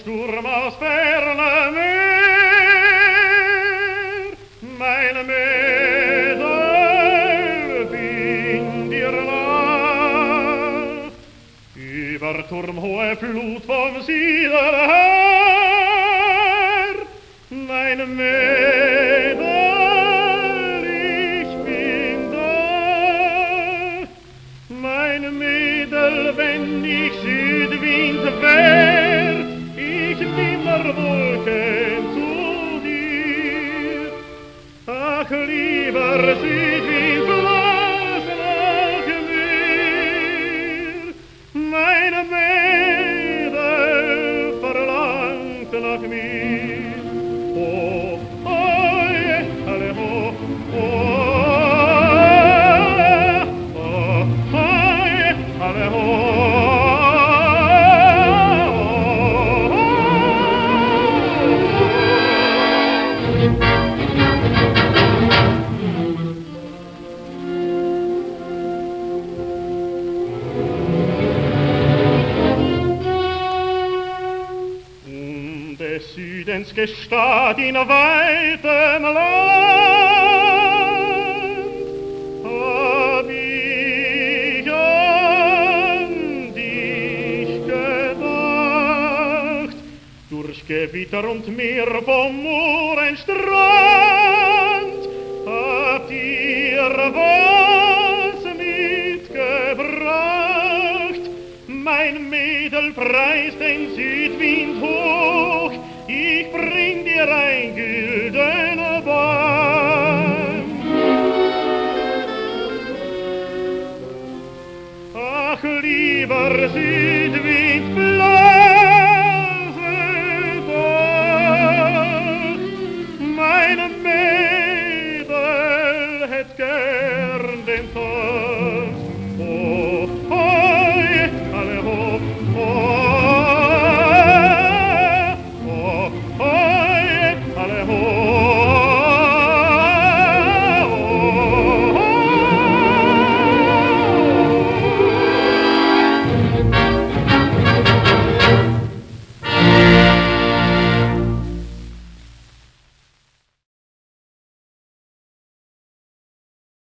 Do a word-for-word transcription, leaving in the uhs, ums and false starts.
Sturm aus fernem Meer, mein Mädel, bin dir nah. Über turmhohe Flut vom Süden her, mein Mädel, ich bin da. Mein Mädel, wenn ich Südwind wär, ich nimmer Wolken zu dir. Ach, lieber Südwind, blas nach mir. Meine Mädel verlangt nach mir. Oh, oh, yeah, alle, oh, oh, oh, oh, yeah, alle, oh. Des Südens Gestad in weitem Land hab ich an dich gedacht, durch Gewitter und Meer vom Mohrenstrand habt ihr was mitgebracht. Mein Mädel preist den Südwind hoch, ich bring dir ein güldener Band. Ach, lieber Südwind, blase doch, meine Mädel hätt gern den Tag.